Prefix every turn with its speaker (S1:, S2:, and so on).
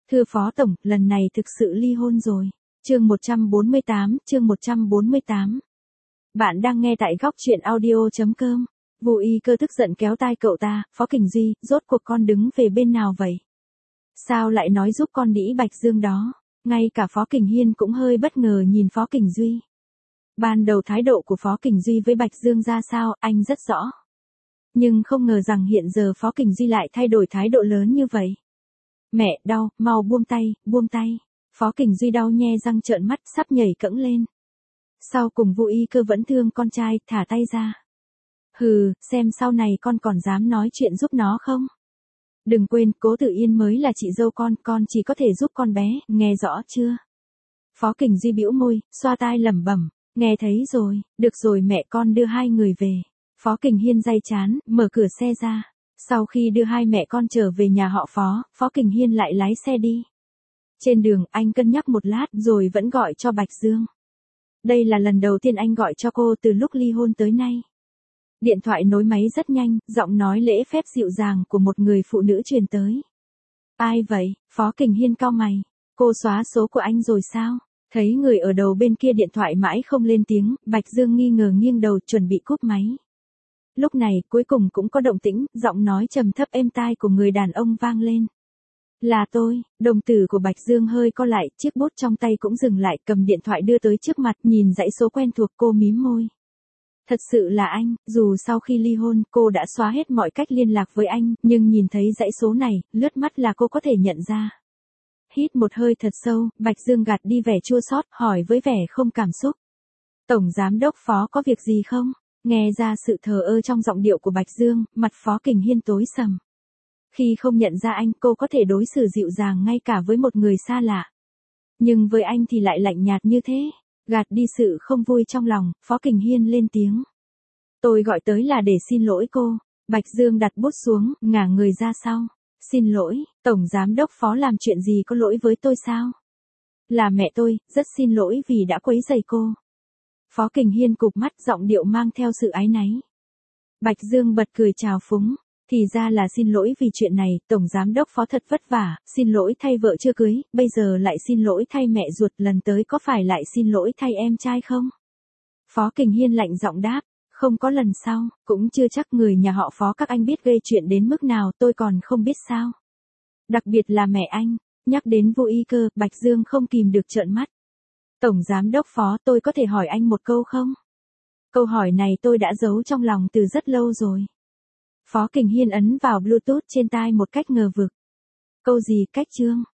S1: Thưa Phó Tổng, lần này thực sự ly hôn rồi. Chương 148. Bạn đang nghe tại góc truyện audio.com. Vô Y Cơ tức giận kéo tai cậu ta, Phó Kình Duy, rốt cuộc con đứng về bên nào vậy? Sao lại nói giúp con đĩ Bạch Dương đó? Ngay cả Phó Kình Hiên cũng hơi bất ngờ nhìn Phó Kình Duy. Ban đầu thái độ của Phó Kình Duy với Bạch Dương ra sao, anh rất rõ. Nhưng không ngờ rằng hiện giờ Phó Kình Duy lại thay đổi thái độ lớn như vậy. Mẹ, đau, mau buông tay. Phó Kình Duy đau nhe răng trợn mắt sắp nhảy cẫng lên. Sau cùng Vô Y Cơ vẫn thương con trai, thả tay ra. Hừ, xem sau này con còn dám nói chuyện giúp nó không? Đừng quên, Cố Tử Yên mới là chị dâu con chỉ có thể giúp con bé, nghe rõ chưa? Phó Kình Duy bĩu môi, xoa tai lẩm bẩm, nghe thấy rồi, được rồi mẹ, con đưa hai người về. Phó Kình Hiên day chán, mở cửa xe ra. Sau khi đưa hai mẹ con trở về nhà họ Phó, Phó Kình Hiên lại lái xe đi. Trên đường, anh cân nhắc một lát rồi vẫn gọi cho Bạch Dương. Đây là lần đầu tiên anh gọi cho cô từ lúc ly hôn tới nay. Điện thoại nối máy rất nhanh, giọng nói lễ phép dịu dàng của một người phụ nữ truyền tới. Ai vậy? Phó Kình Hiên cau mày. Cô xóa số của anh rồi sao? Thấy người ở đầu bên kia điện thoại mãi không lên tiếng, Bạch Dương nghi ngờ nghiêng đầu chuẩn bị cúp máy. Lúc này, cuối cùng cũng có động tĩnh, giọng nói trầm thấp êm tai của người đàn ông vang lên. Là tôi, đồng tử của Bạch Dương hơi co lại, chiếc bút trong tay cũng dừng lại, cầm điện thoại đưa tới trước mặt, nhìn dãy số quen thuộc, cô mím môi. Thật sự là anh, dù sau khi ly hôn, cô đã xóa hết mọi cách liên lạc với anh, nhưng nhìn thấy dãy số này, lướt mắt là cô có thể nhận ra. Hít một hơi thật sâu, Bạch Dương gạt đi vẻ chua xót, hỏi với vẻ không cảm xúc. Tổng Giám đốc Phó có việc gì không? Nghe ra sự thờ ơ trong giọng điệu của Bạch Dương, mặt Phó Kình Hiên tối sầm. Khi không nhận ra anh, cô có thể đối xử dịu dàng ngay cả với một người xa lạ. Nhưng với anh thì lại lạnh nhạt như thế. Gạt đi sự không vui trong lòng, Phó Kình Hiên lên tiếng. Tôi gọi tới là để xin lỗi cô. Bạch Dương đặt bút xuống, ngả người ra sau. Xin lỗi, Tổng Giám đốc Phó làm chuyện gì có lỗi với tôi sao? Là mẹ tôi, rất xin lỗi vì đã quấy rầy cô. Phó Kình Hiên cụp mắt, giọng điệu mang theo sự áy náy. Bạch Dương bật cười trào phúng. Thì ra là xin lỗi vì chuyện này, Tổng Giám đốc Phó thật vất vả, xin lỗi thay vợ chưa cưới, bây giờ lại xin lỗi thay mẹ ruột, lần tới có phải lại xin lỗi thay em trai không? Phó Kình Hiên lạnh giọng đáp, không có lần sau, cũng chưa chắc người nhà họ Phó các anh biết gây chuyện đến mức nào, tôi còn không biết sao. Đặc biệt là mẹ anh, nhắc đến Vô Y Cơ, Bạch Dương không kìm được trợn mắt. Tổng Giám đốc Phó, tôi có thể hỏi anh một câu không? Câu hỏi này tôi đã giấu trong lòng từ rất lâu rồi. Phó Kình Hiên ấn vào Bluetooth trên tai một cách ngờ vực. Câu gì, cách chương?